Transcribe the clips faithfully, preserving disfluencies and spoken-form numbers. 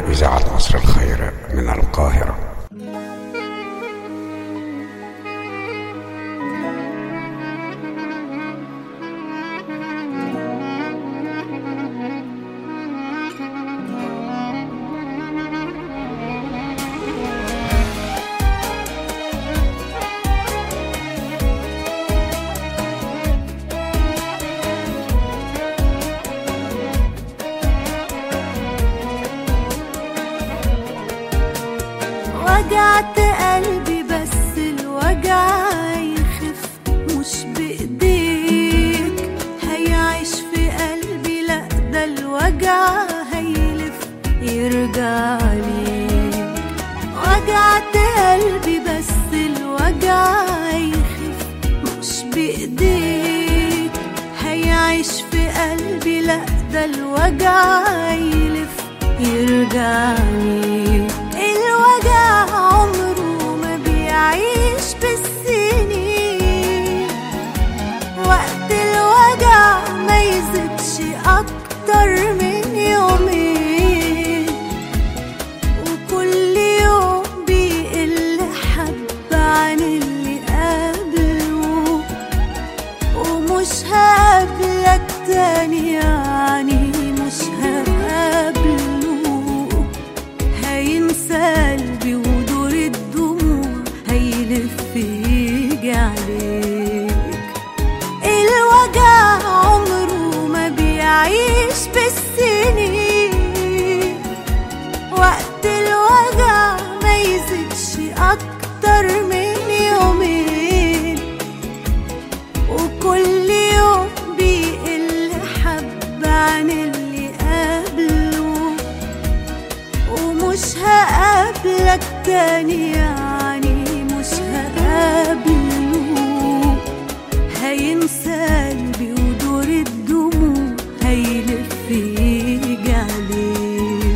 إذاعة عصر الخير من القاهرة. وجعت قلبي بس الوجع يخف مش بإيديك، هيعيش في قلبي لأ ده الوجع هيلف يرجع ليك. وجعت قلبي بس الوجع يخف مش بإيديك، هيعيش في قلبي لأ ده الوجع هيلف يرجع ليك. الوجع عمره ما بيعيش بالسنين، وقت الوجع ما يزيدش أكتر من يومين، وكل يوم بيقل حبة عن اللي قبله، ومش هقابلك تاني يعني مش هقابله. هينسى قلبي ودور الدموع هيلف يجي عليك. الوجع عمره ما بيعيش بالسنين، وقت الوجع ما يزيدش أكتر من يومين، وكل يوم بيقل حبة عن اللي قبله، ومش هقابلك تاني يعني مش هقابله. هينسى قلبي ودور الدموع هيلف يجي عليك.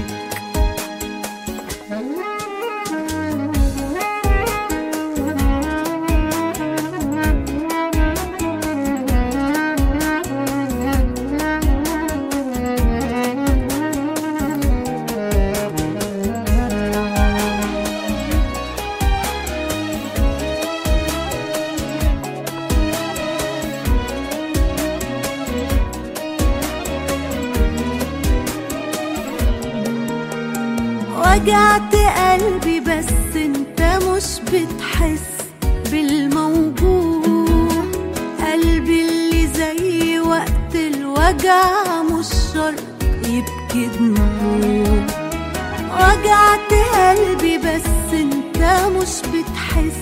وجعت قلبي بس انت مش بتحس بالموجوع. قلبي اللي زي وقت الوجع مش شرط يبكي دموع. وجعت قلبي بس انت مش بتحس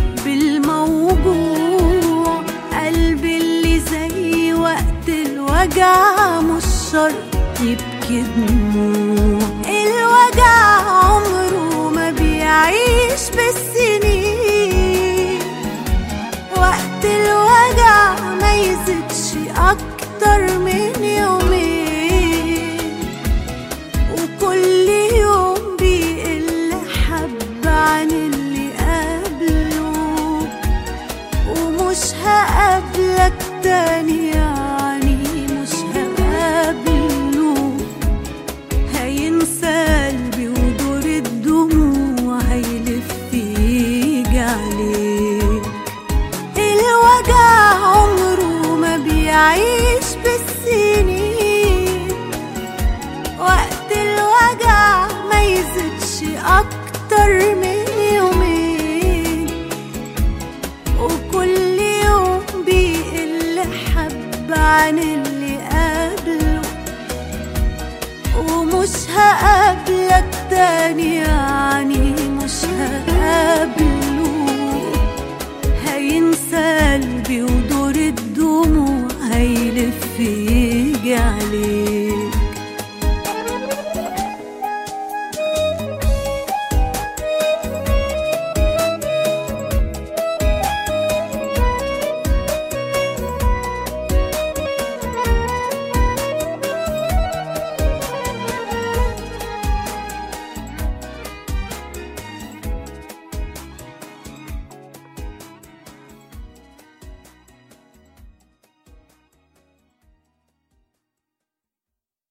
بالموجوع. قلبي اللي زي وقت الوجع مش شرط يبكي دموع. الوجع عمره ما بيعيش بالسنين، وقت الوجع ما يزيدش أكتر من يومين، وكل يوم بيقل حبة عن اللي قبله، ومش هقابلك تاني يعني مش هقابله. هينسى قلبي ودور الدموع هيلف يجي عليك. الوجع عمره ما بيعيش بالسنين، وقت الوجع ما يزيدش أكتر من يومين، وكل يوم بيقل حبة عن اللي قبله، ومش هقابلك تاني يعني مش هقابله. هينسى قلبي